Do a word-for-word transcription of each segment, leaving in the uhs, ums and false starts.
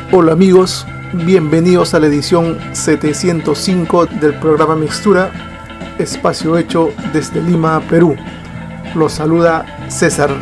Hola amigos, bienvenidos a la edición setecientos cinco del programa Mixtura, espacio hecho desde Lima, Perú. Los saluda César.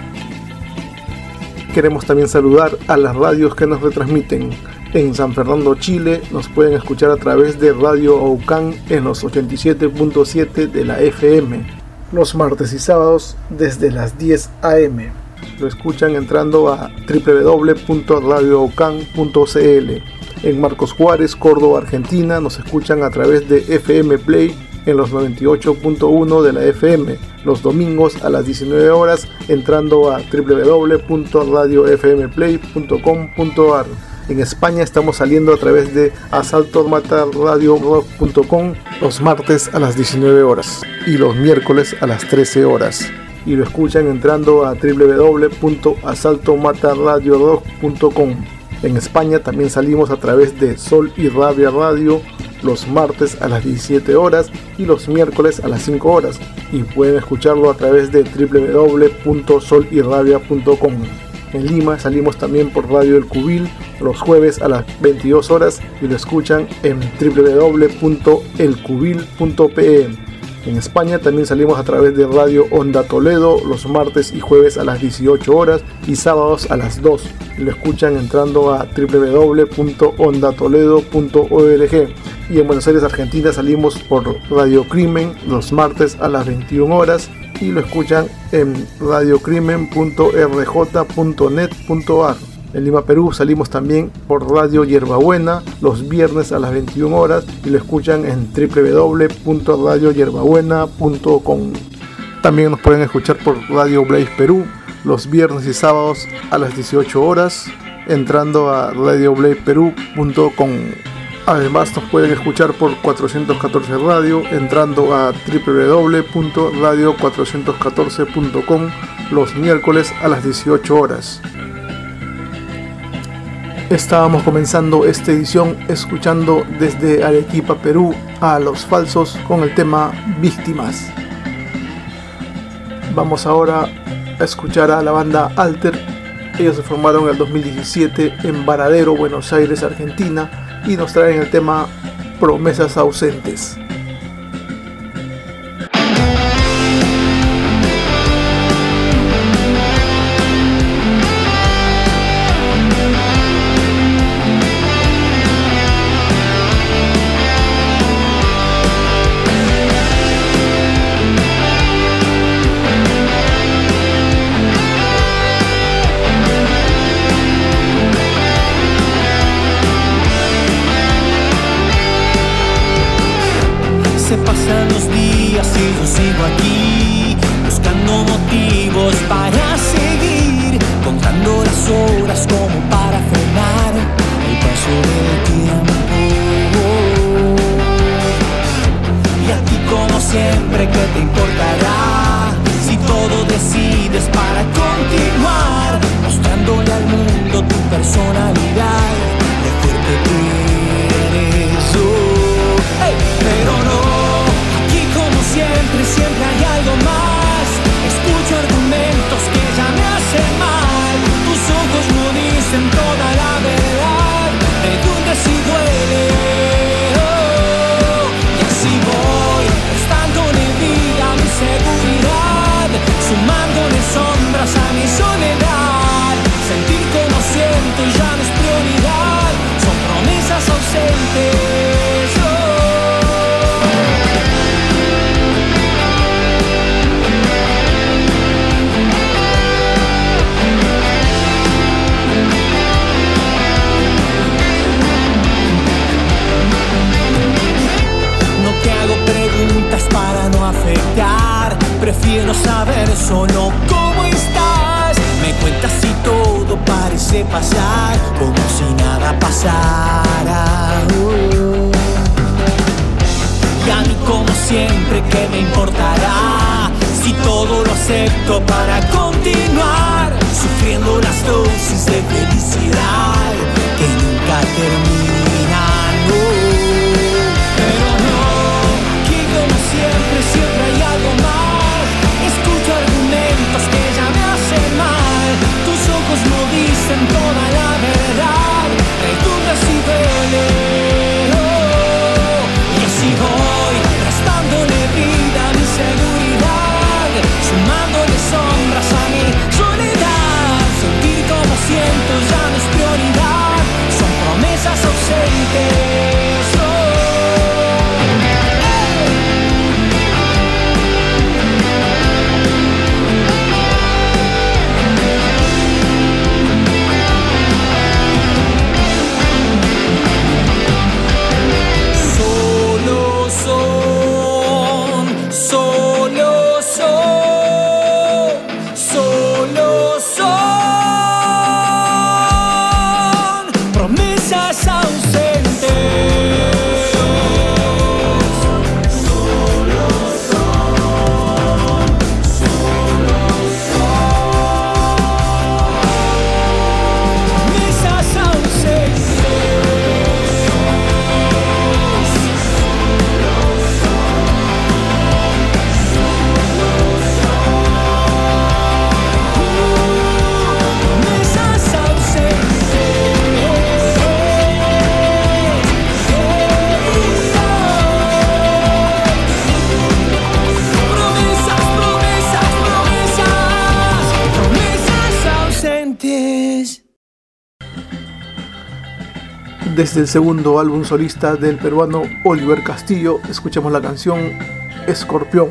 Queremos también saludar a las radios que nos retransmiten. En San Fernando, Chile, nos pueden escuchar a través de Radio Aucán en los ochenta y siete punto siete de la F M, los martes y sábados desde las diez a eme. Lo escuchan entrando a doble u doble u doble u punto radio aucán punto c l. En Marcos Juárez, Córdoba, Argentina, nos escuchan a través de F M Play en los noventa y ocho punto uno de la F M, los domingos a las diecinueve horas, entrando a doble u doble u doble u punto radio f m play punto com punto a r. En España estamos saliendo a través de asalto mata radio rock punto com los martes a las diecinueve horas y los miércoles a las trece horas. Y lo escuchan entrando a doble u doble u doble u punto asalto mata radio rock punto com. En España también salimos a través de Sol y Rabia Radio los martes a las diecisiete horas y los miércoles a las cinco horas. Y pueden escucharlo a través de doble u doble u doble u punto sol y rabia punto com. En Lima salimos también por Radio El Cubil los jueves a las veintidós horas y lo escuchan en doble u doble u doble u punto el cubil punto p e. En España también salimos a través de Radio Onda Toledo los martes y jueves a las dieciocho horas y sábados a las dos. Y lo escuchan entrando a doble u doble u doble u punto onda toledo punto org. Y en Buenos Aires, Argentina, salimos por Radio Crimen los martes a las veintiuna horas y lo escuchan en radio crimen punto r j punto net punto a r. En Lima, Perú, salimos también por Radio Yerbabuena los viernes a las veintiuna horas y lo escuchan en doble u doble u doble u punto radio yerbabuena punto com. También nos pueden escuchar por Radio Blaze Perú los viernes y sábados a las dieciocho horas, entrando a radio blaze perú punto com. Además nos pueden escuchar por cuatrocientos catorce Radio, entrando a doble u doble u doble u punto radio cuatrocientos catorce punto com los miércoles a las dieciocho horas. Estábamos comenzando esta edición escuchando desde Arequipa, Perú, a Los Falsos con el tema Víctimas. Vamos ahora a escuchar a la banda Alter. Ellos se formaron en el dos mil diecisiete en Varadero, Buenos Aires, Argentina, y nos traen el tema Promesas Ausentes. Prefiero saber solo cómo estás. Me cuentas si todo parece pasar como si nada pasara. uh. Y a mí como siempre, ¿qué me importará? Si todo lo acepto para continuar sufriendo las dosis de felicidad que nunca terminan. uh. Pero no, aquí como siempre, siempre hay algo más. Escucho argumentos que ya me hacen mal. Tus ojos no dicen toda la verdad. antes. Desde el segundo álbum solista del peruano Oliver Castillo, escuchamos la canción Escorpión.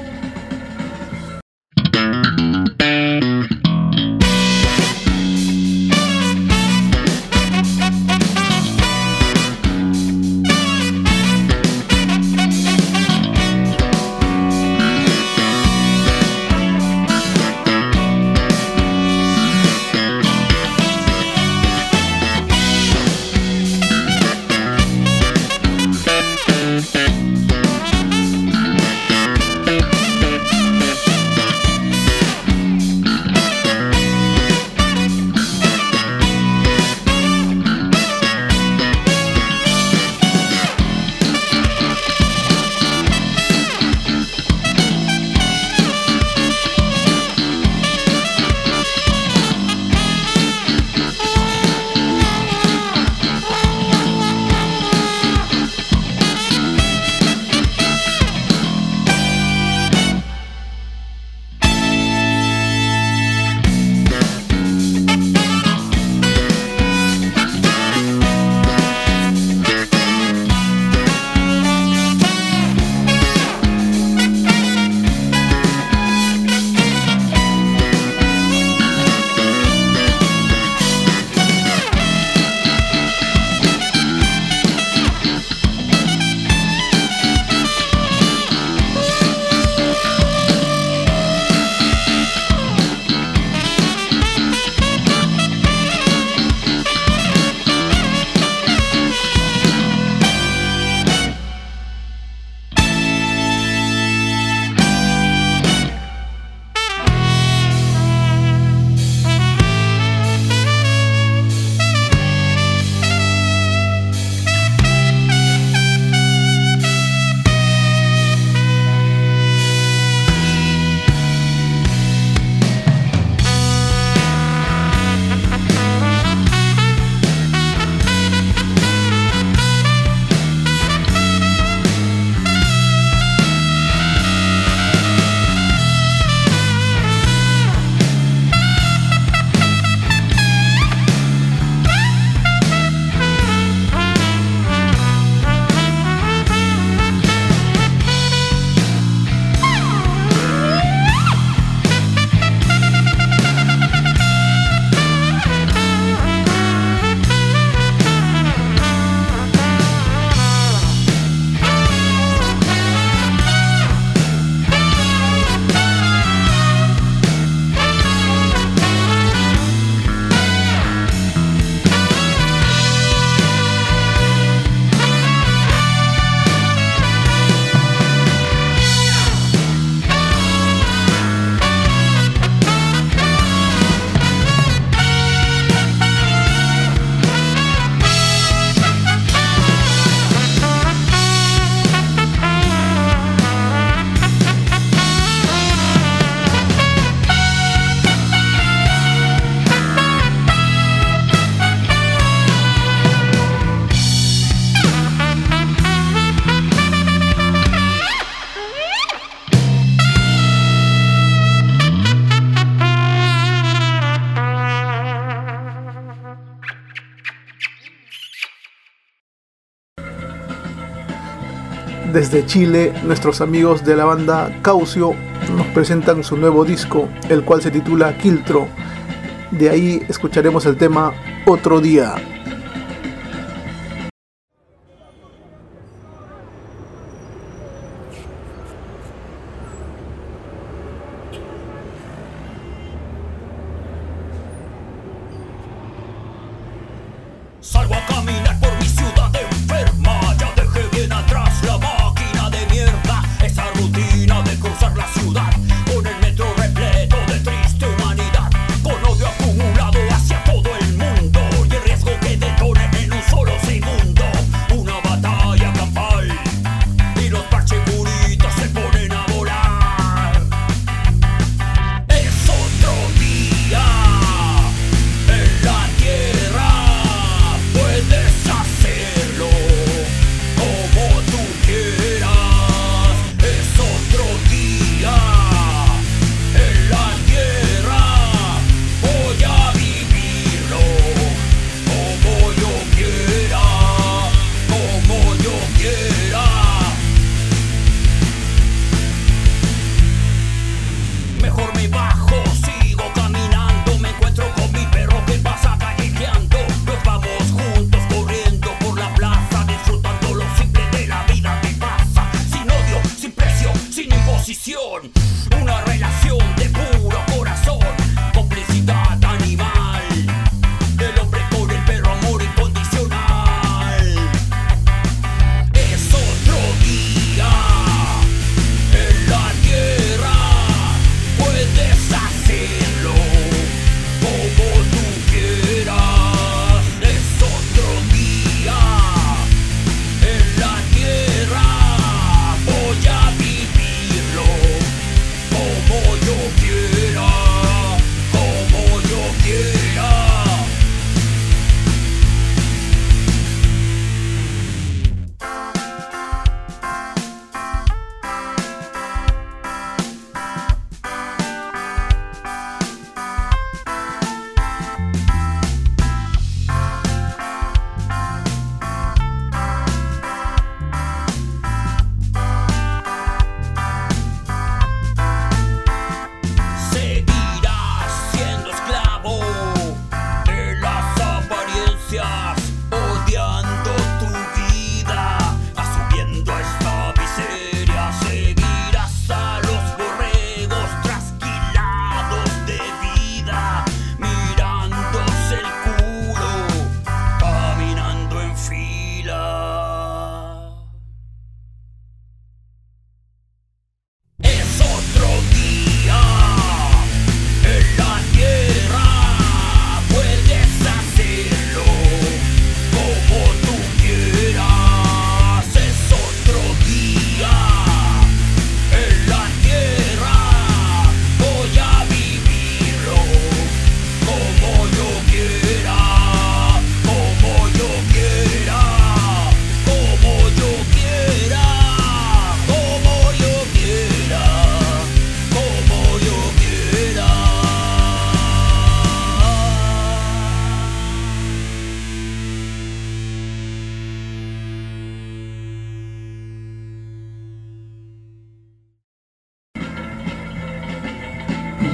Desde Chile, nuestros amigos de la banda Caucio nos presentan su nuevo disco, el cual se titula Quiltro. De ahí escucharemos el tema Otro Día. Salgo a caminar por mi ciudad enferma, ya dejé bien atrás la máquina de mierda, esa rutina de cruzar la ciudad con el metro repleto de triste humanidad, con odio acumulado hacia todo el mundo y el riesgo que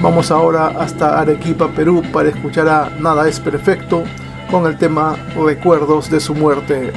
Vamos ahora hasta Arequipa, Perú, para escuchar a Nada es Perfecto con el tema Recuerdos de su muerte.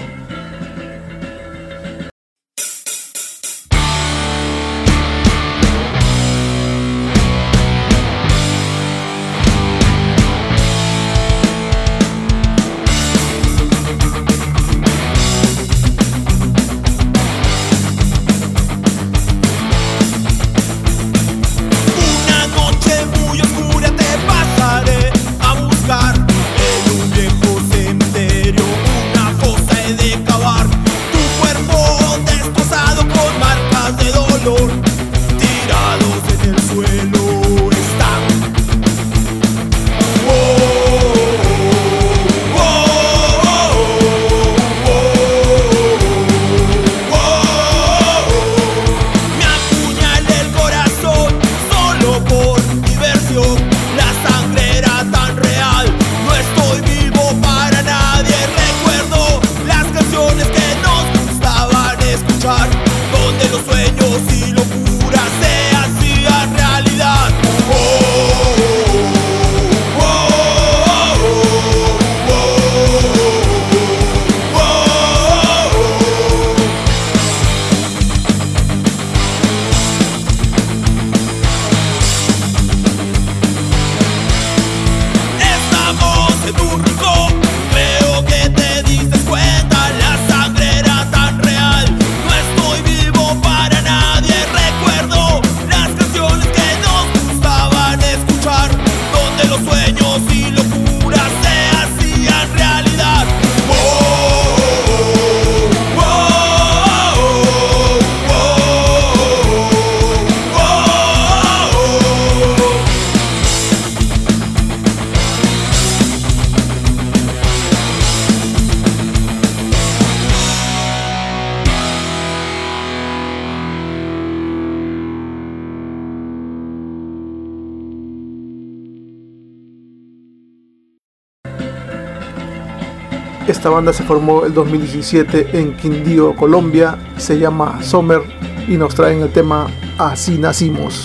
Esta banda se formó el dos mil diecisiete en Quindío, Colombia, se llama Summer y nos traen el tema Así Nacimos.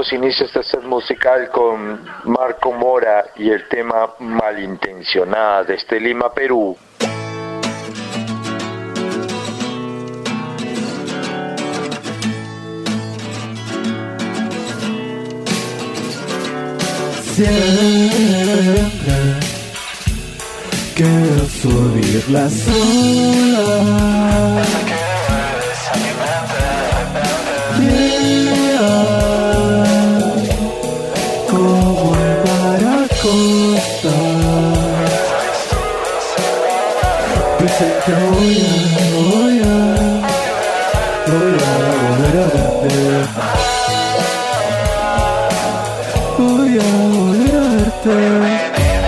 damos inicio a este set musical con Marco Mora y el tema Malintencionada desde Lima, Perú. Siempre quiero subir las olas, yeah, como el Baracosta. Dicen que voy a, voy a, voy a volver a verte. Voy a volver a verte.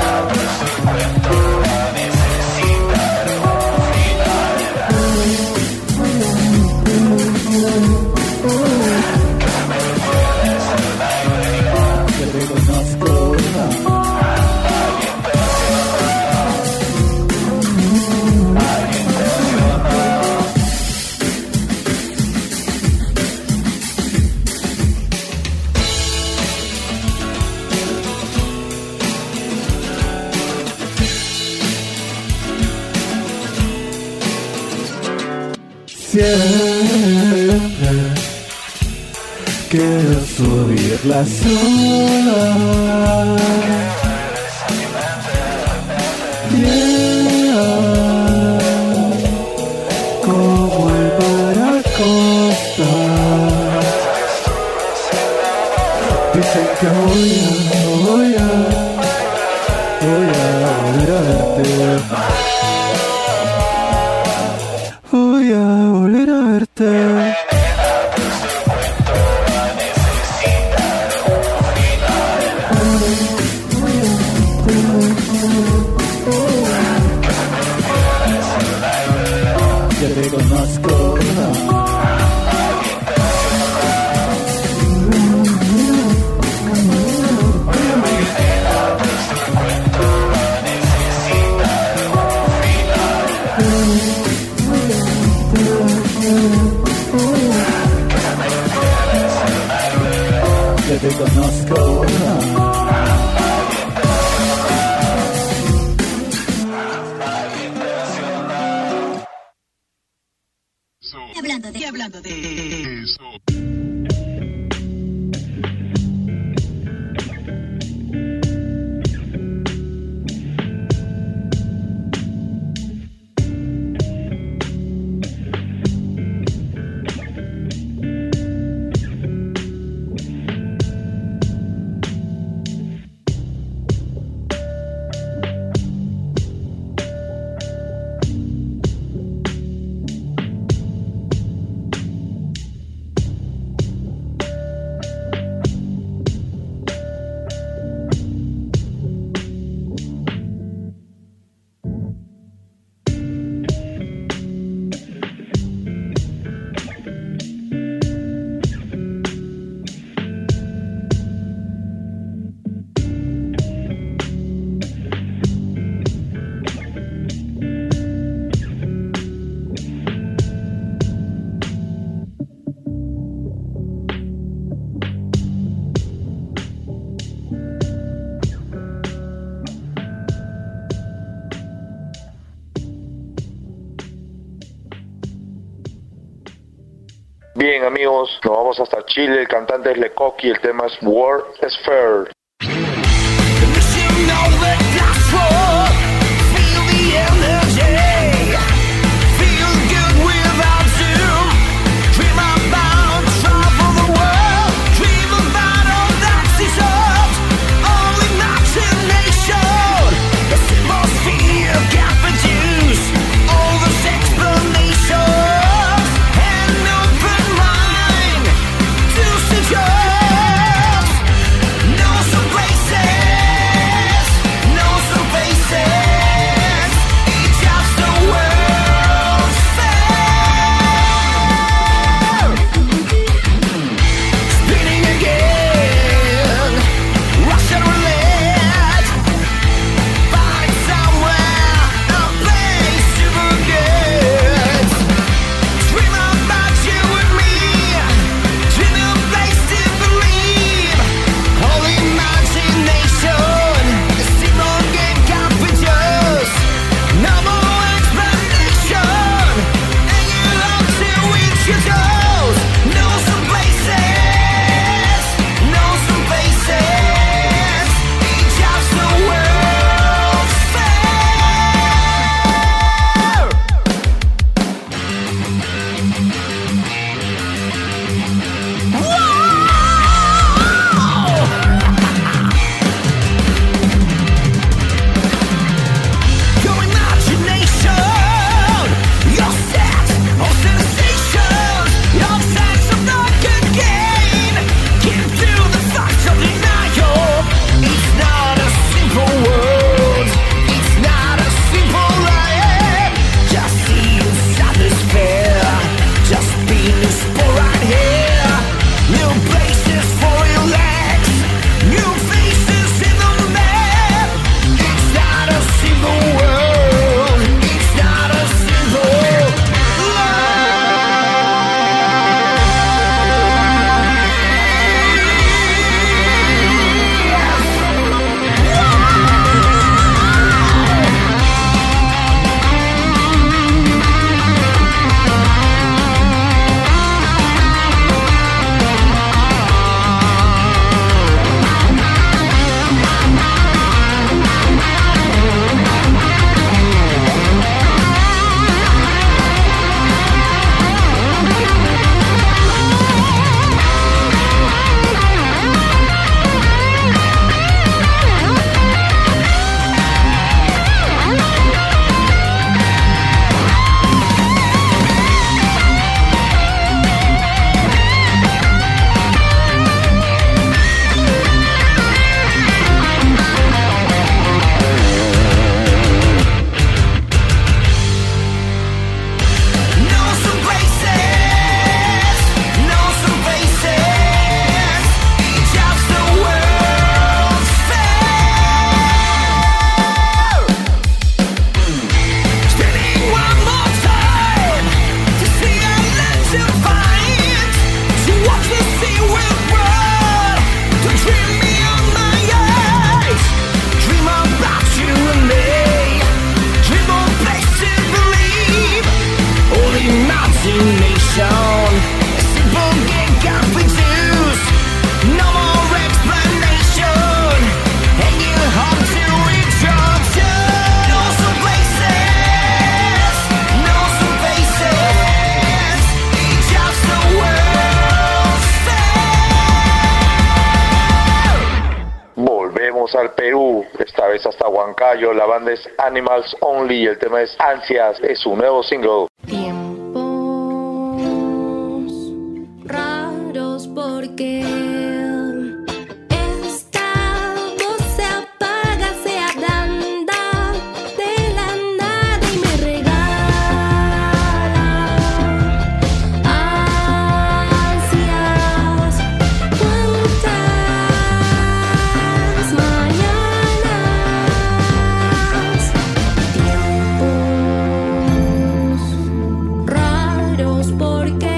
Siempre quiero subir las olas, yeah, como el Baracosta. Dicen que voy a, voy a, voy a volver a verte. Voy a volver a verte. Ya te conozco. Ya te conozco. Hablando de, hablando de eso. Bien amigos, nos vamos hasta Chile, el cantante es Lecoq y el tema es World is Fair. No vez hasta Huancayo. La banda es Animals Only y el tema es Ansias, es su nuevo single. Tiempos raros porque esta voz se apaga, se ablanda de la nada y me regala ansias. Cuántas mañanas, tiempos raros porque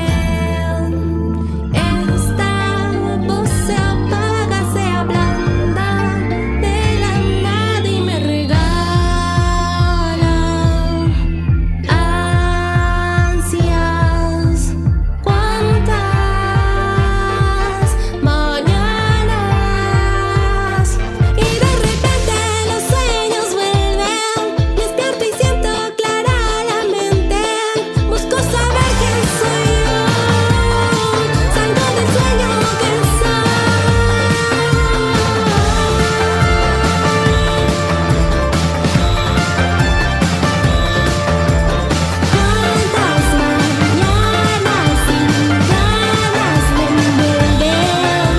esta voz se apaga, se ablanda de la nada y me regala ansias. Cuántas mañanas y de repente los sueños vuelven. Despierto y siento clara la mente. Busco saber quién soy yo. Salgo del sueño que Cuántas mañanas sin ganas me envuelven.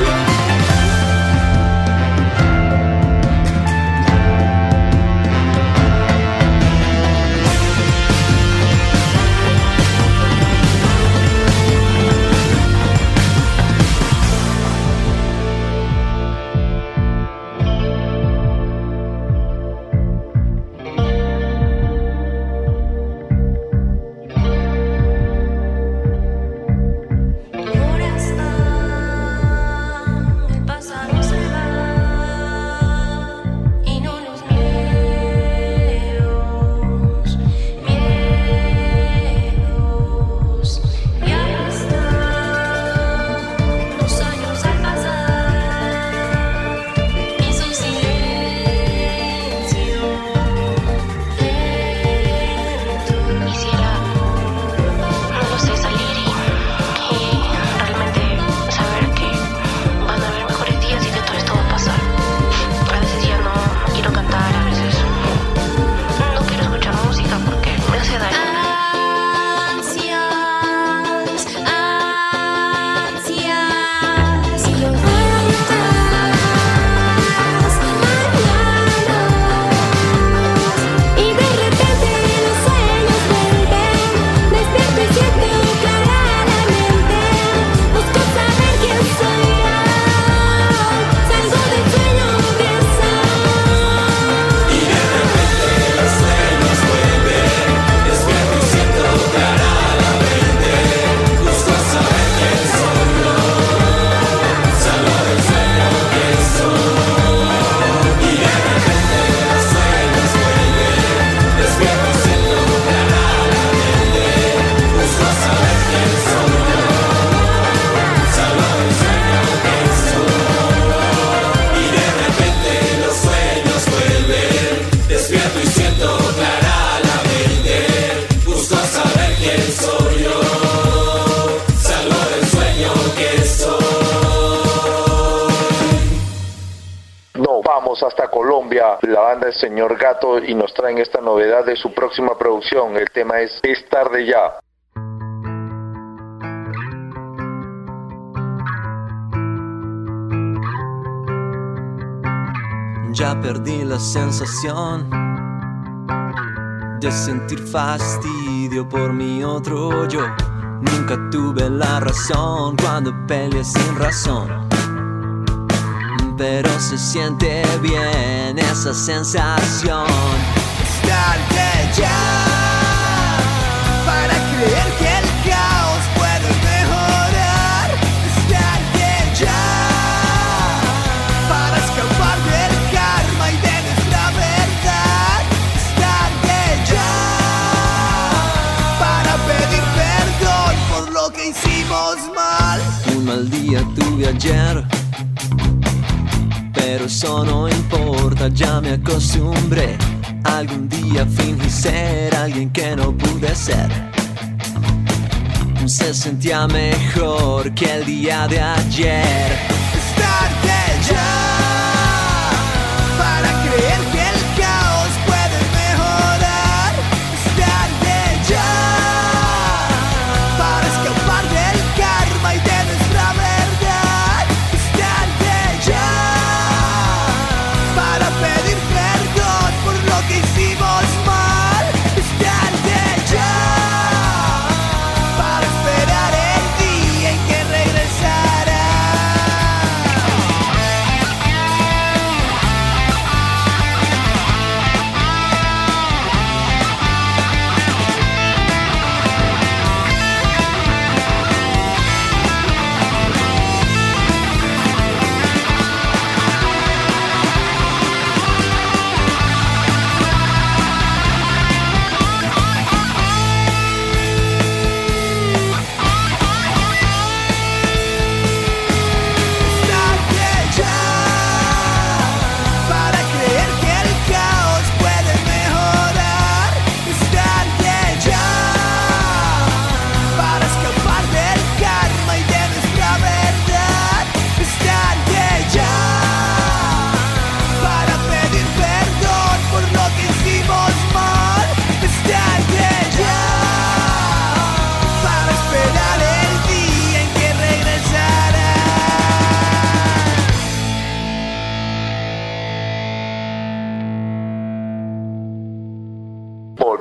Ahora está, el pasado se va y no los miedos, miedos. Ya están los años al pasar y su silencio lento. Quisiera, no lo sé, salir y, y realmente saber que van a haber mejores días y que todo esto va a pasar. A veces ya no, no quiero cantar, a veces no quiero escuchar música porque me hace daño. Ansias, ansias, y los cuántas mañanas y de repente los sueños vuelven. Despierto y siento clara la mente. Busco saber quién soy yo. Salgo del sueño que soy. Y de repente los sueños vuelven. Despierto y siento clara la mente. Busco saber quién soy yo. Salgo del sueño que soy. Y de repente los sueños vuelven. Despierto y siento clara la mente. Busco saber quién soy yo. Salgo del sueño que soy. Y de repente los sueños vuelven. Despierto y siento clara la mente. Busco saber quién soy yo. Salgo del sueño que soy. Nos vamos hasta Colombia. La banda es Señor Gato y nos traen esta novedad de su próxima producción. El tema es Es tarde ya. Ya perdí la sensación de sentir fastidio por mi otro yo. Nunca tuve la razón cuando peleé sin razón, pero se siente bien esa sensación. Es tarde ya para creer que el caos puede mejorar. Es tarde ya para escapar del karma y de nuestra verdad. Es tarde ya para pedir perdón por lo que hicimos mal. Un mal día tuve ayer, pero eso no importa, ya me acostumbré. Algún día fingí ser alguien que no pude ser. Se sentía mejor que el día de ayer. Es tarde ya para creer que el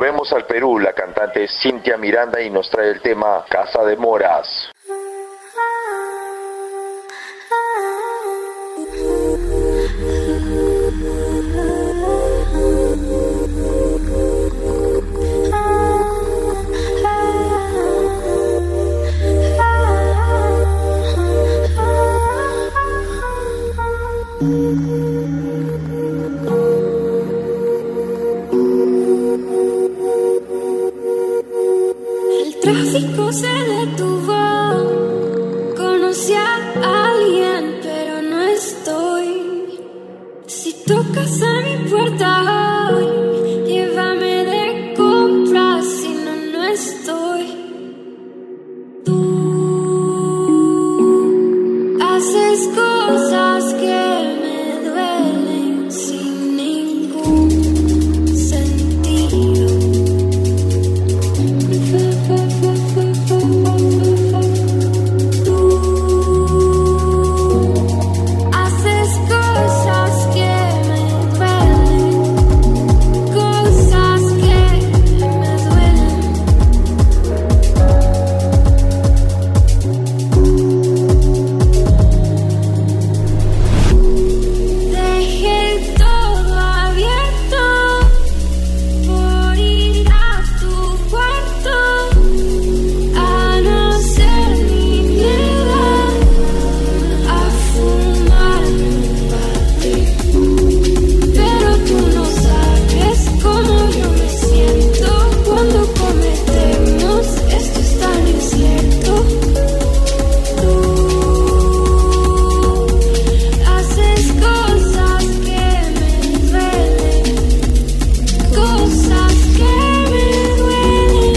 Volvemos al Perú, la cantante Cintia Miranda y nos trae el tema Casa de Moras. El tráfico se detuvo, conocí a alguien, pero no estoy. Si tocas a mi puerta hoy, llévame de compras, si no, no estoy. Tú haces cosas que me duelen sin ningún sentido. Tú haces cosas que me duelen, cosas que me duelen. Dejé todo abierto por ir a tu cuarto, a no ser mi miedo, a fumar un bate. Pero tú no sabes cómo yo me siento cuando cometemos esto es tan incierto. Tú haces cosas que me duelen, cosas que me duelen.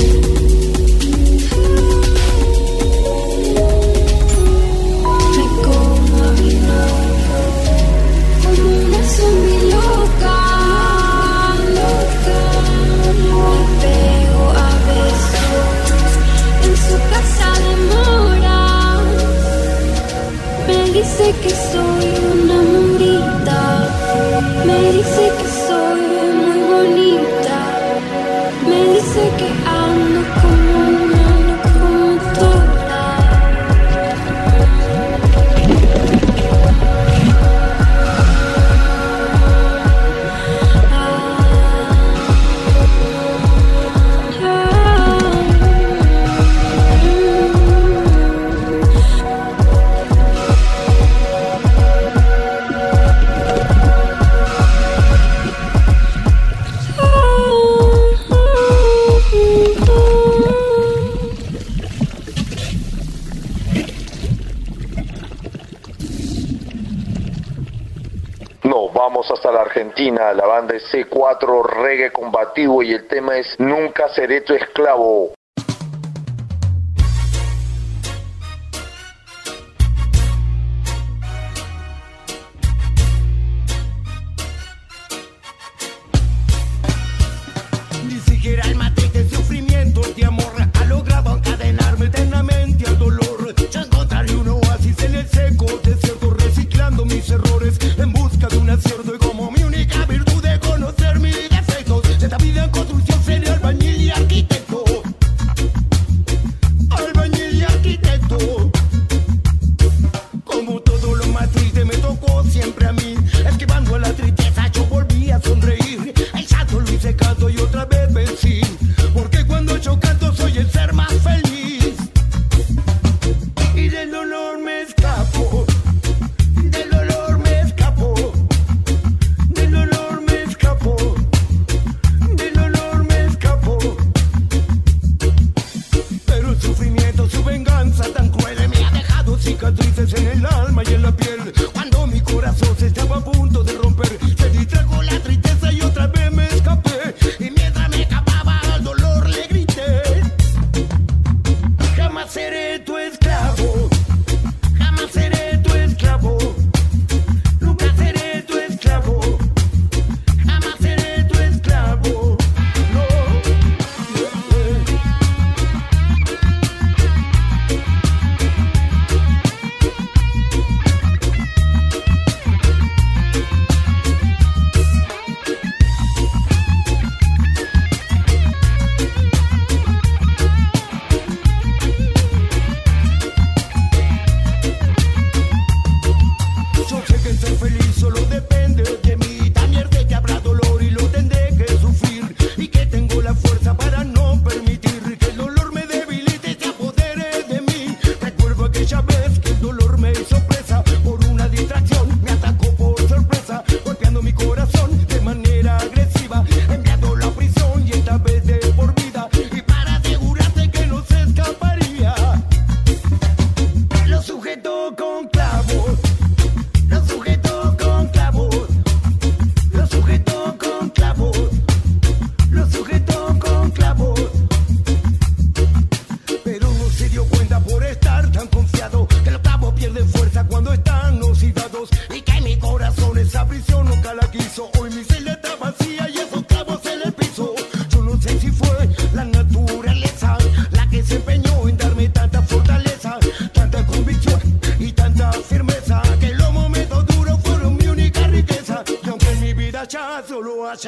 Me como a mi novio como una zombie loca, loca. Me pego a besos en su casa de moras. Me dice que soy una mundita, me dice que soy muy bonita, me dice que ando como una locomotora. Nos vamos hasta la Argentina, la banda es C cuatro Reggae Combativo y el tema es Nunca seré tu esclavo. Ni siquiera el matriz de sufrimiento de amor ha logrado encadenarme eternamente al dolor. Yo encontraré un oasis en el seco desierto, reciclando mis errores en busca de un acierto. Y como mi única virtud de conocer mis defectos, esta vida en construcción seré albañil y arquitecto. Albañil y arquitecto. Como todo lo más triste me tocó siempre a mí, esquivando la tristeza yo volví a sonreír. El santo lo hice canto y otra vez vencí.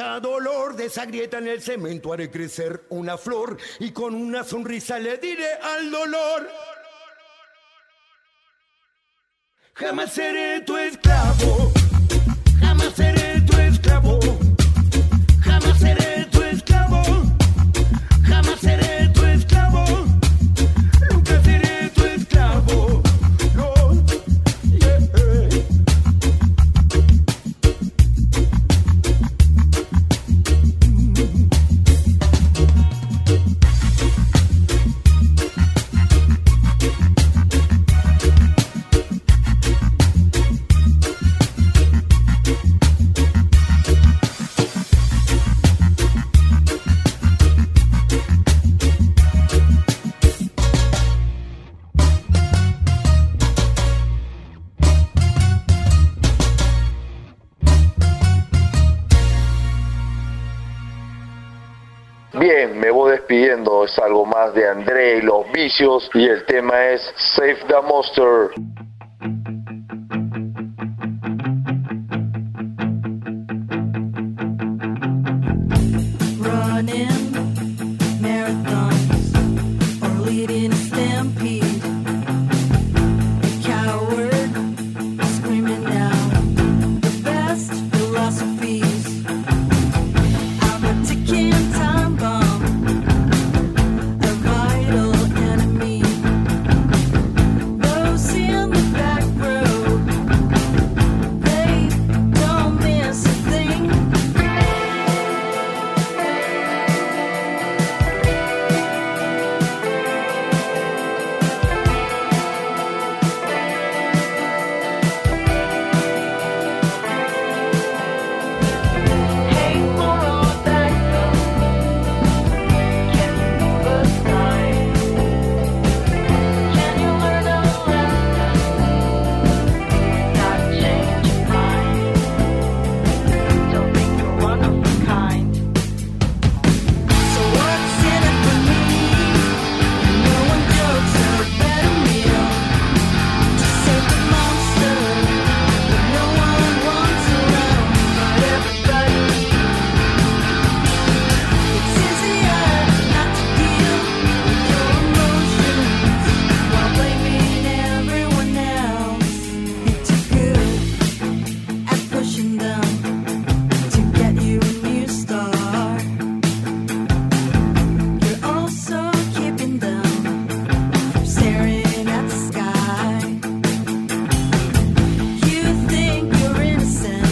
da dolor, de esa grieta en el cemento haré crecer una flor y con una sonrisa le diré al dolor: jamás seré tu esclavo, jamás seré tu esclavo, jamás seré tu esclavo, jamás seré tu esclavo, nunca seré tu esclavo, no, yeah. Bien, me voy despidiendo, es algo más de André y los Vicios y el tema es Save the Monster. Running marathons or leading a stampede, a coward screaming down the best philosophies. I'm a ticking time bomb, a vital enemy. Those in the back row, they don't miss a thing. Hey, moral backbone, can you move aside? Can you learn a lesson, not change your mind? Don't think you're one of a kind. So what's in it for me? No one jokes a better meal to save the monster that no one wants around but everybody. It's easier not to deal with your emotions while blaming everyone else. You're too good at pushing them to get you a new start. You're also keeping them from staring at the sky. You think you're innocent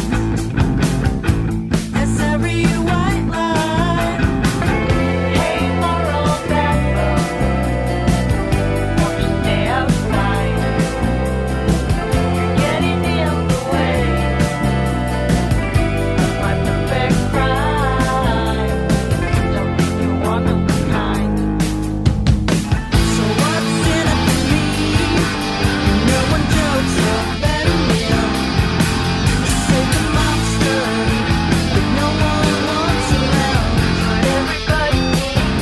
as every white lie. Hey, moral backbone, won't you stay outside? You're getting in the way of my perfect crime. Don't think you're one of a kind. So what's in it for me? No one jokes a better meal to save the monster that no one wants around but everybody needs.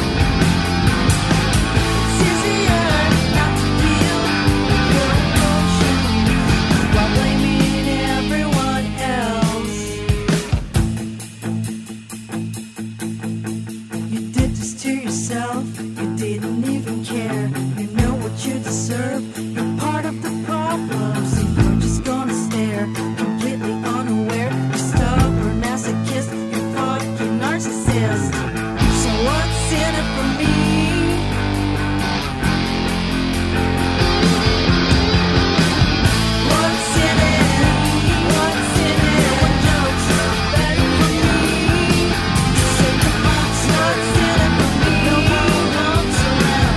It's easier not to deal with your emotions while blaming everyone else. You did this to yourself, you didn't even care. You know what you deserve, you're part of the problem. So you're just gonna stare, completely unaware. You're stubborn masochist, you're fucking narcissist. So what's in it for me? What's in it? What's in it? No one jokes a better for me to save the monster. What's in it for me? No one wants around.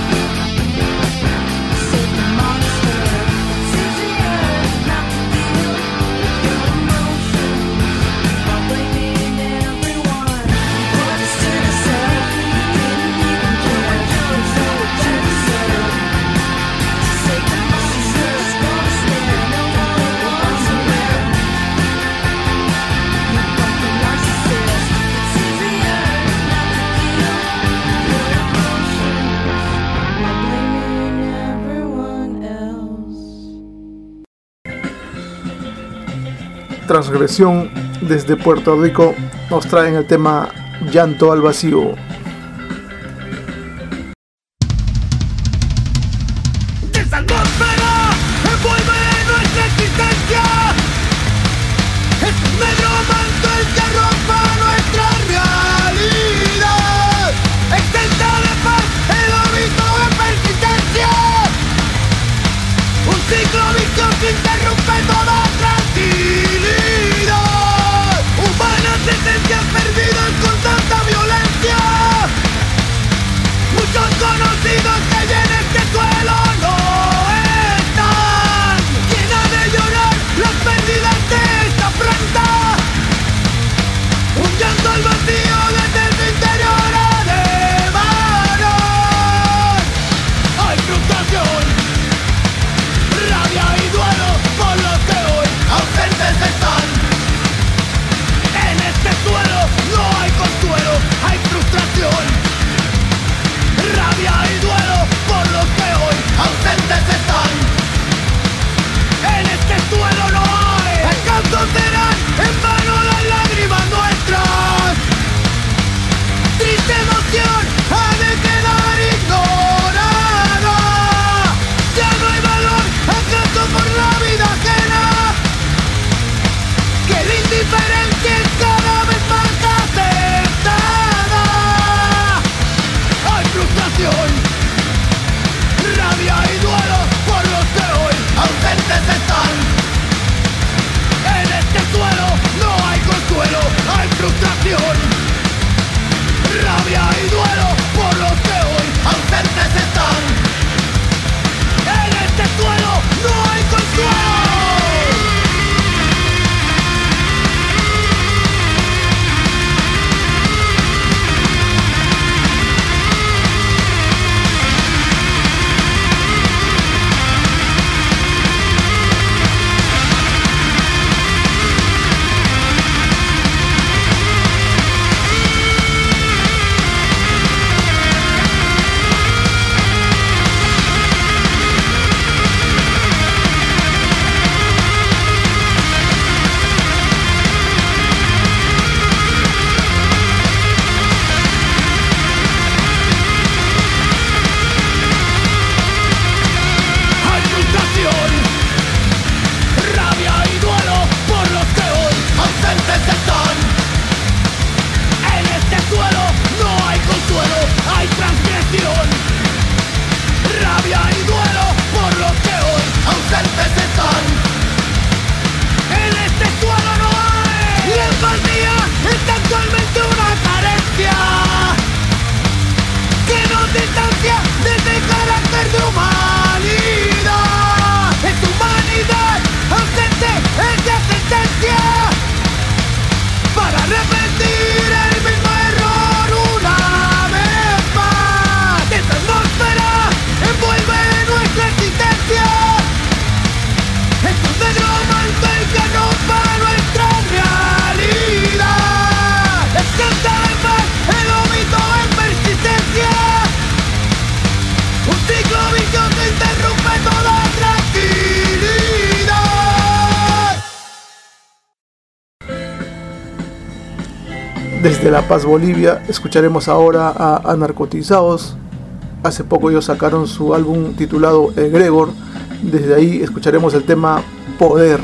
Save the monster. It's easier not to deal with your emotions while blaming everyone. What's to deserve? Didn't even care. Jokes are what you deserve. Save the monster. It's gonna stare. No one wants around. You fucking narcissist. It's easier not to deal with your emotions while blaming everyone else. Transgresión desde Puerto Rico nos traen el tema Llanto al Vacío. Esta atmósfera envuelve nuestra existencia. Es un negro manto el que arropa nuestra realidad. Exenta de paz el óbito en persistencia. Un ciclo vicioso que interrumpe toda tranquilidad. Humanas esencias perdidas con tanta violencia. Muchos conocidos que llenen este suelo no están. ¿Quién ha de llorar las pérdidas de esta afrenta? Un llanto al vacío desde su interior ha de emanar. Hay frustración, rabia y duelo por los que hoy ausentes están. En este suelo no hay consuelo, hay frustración, rabia y duelo por los que hoy ausentes están. En este suelo no hay descanso, serán en vano las lágrimas nuestras. Triste emoción ha de quedar ignorada. Ya no hay valor acaso por la vida ajena. Que la indiferencia es cada vez más aceptada. Hay frustración, rabia y duelo por los que hoy ausentes están. En este suelo no hay consuelo, hay frustración, rabia y duelo por los que hoy ausentes están. En este suelo no hay consuelo. Hay frustración, rabia y duelo por los que hoy ausentes están. En este suelo no hay consuelo, hay transgresión, rabia y duelo por los que hoy ausentes están. En este suelo no hay. La empatía es actualmente una carencia que nos distancia de ese carácter de humanidad. Es humanidad ausente, es de sentencia para repetir el mismo error una vez más. Esta atmósfera envuelve nuestra existencia. Es un negro manto el que arropa nuestra realidad. Exenta de paz el óbito en persistencia. Un ciclo vicioso interrumpe toda tranquilidad. Desde La Paz, Bolivia, escucharemos ahora a Anarcotizados. Hace poco ellos sacaron su álbum titulado Egregor. Desde ahí escucharemos el tema Poder.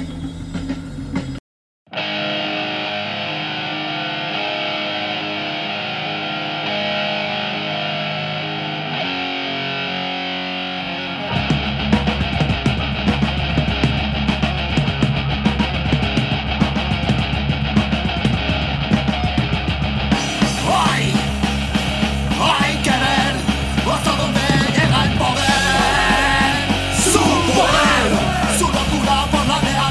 Hay, hay que ver hasta dónde llega el poder. Su poder, su locura por la lealtad.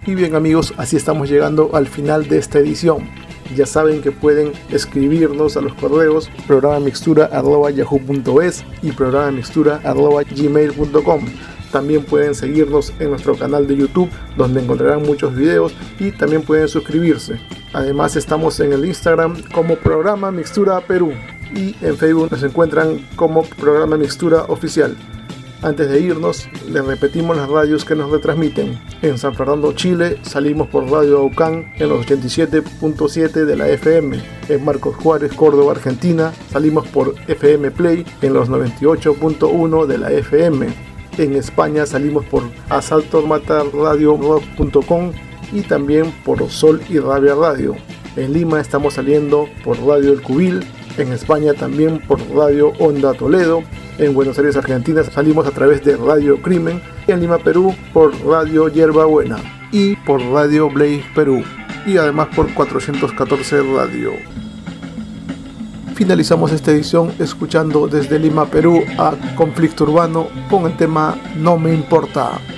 Y bien amigos, así estamos llegando al final de esta edición. Ya saben que pueden escribirnos a los correos programamixtura arroba yahoo punto es y programamixtura arroba gmail punto com. También pueden seguirnos en nuestro canal de YouTube, donde encontrarán muchos videos, y también pueden suscribirse. Además estamos en el Instagram como Programa Mixtura Perú y en Facebook nos encuentran como Programa Mixtura Oficial. Antes de irnos, les repetimos las radios que nos retransmiten. En San Fernando, Chile, salimos por Radio Aucán en los ochenta y siete punto siete de la F M. En Marcos Juárez, Córdoba, Argentina, salimos por F M Play en los noventa y ocho punto uno de la F M. En España salimos por asalto matar radio rock punto com y también por Sol y Rabia Radio. En Lima estamos saliendo por Radio El Cubil. En España también por Radio Onda Toledo. En Buenos Aires, Argentina, salimos a través de Radio Crimen. Y en Lima, Perú, por Radio Yerba Buena y por Radio Blaze Perú. Y además por cuatrocientos catorce Radio. Finalizamos esta edición escuchando desde Lima, Perú a Conflicto Urbano con el tema No Me Importa.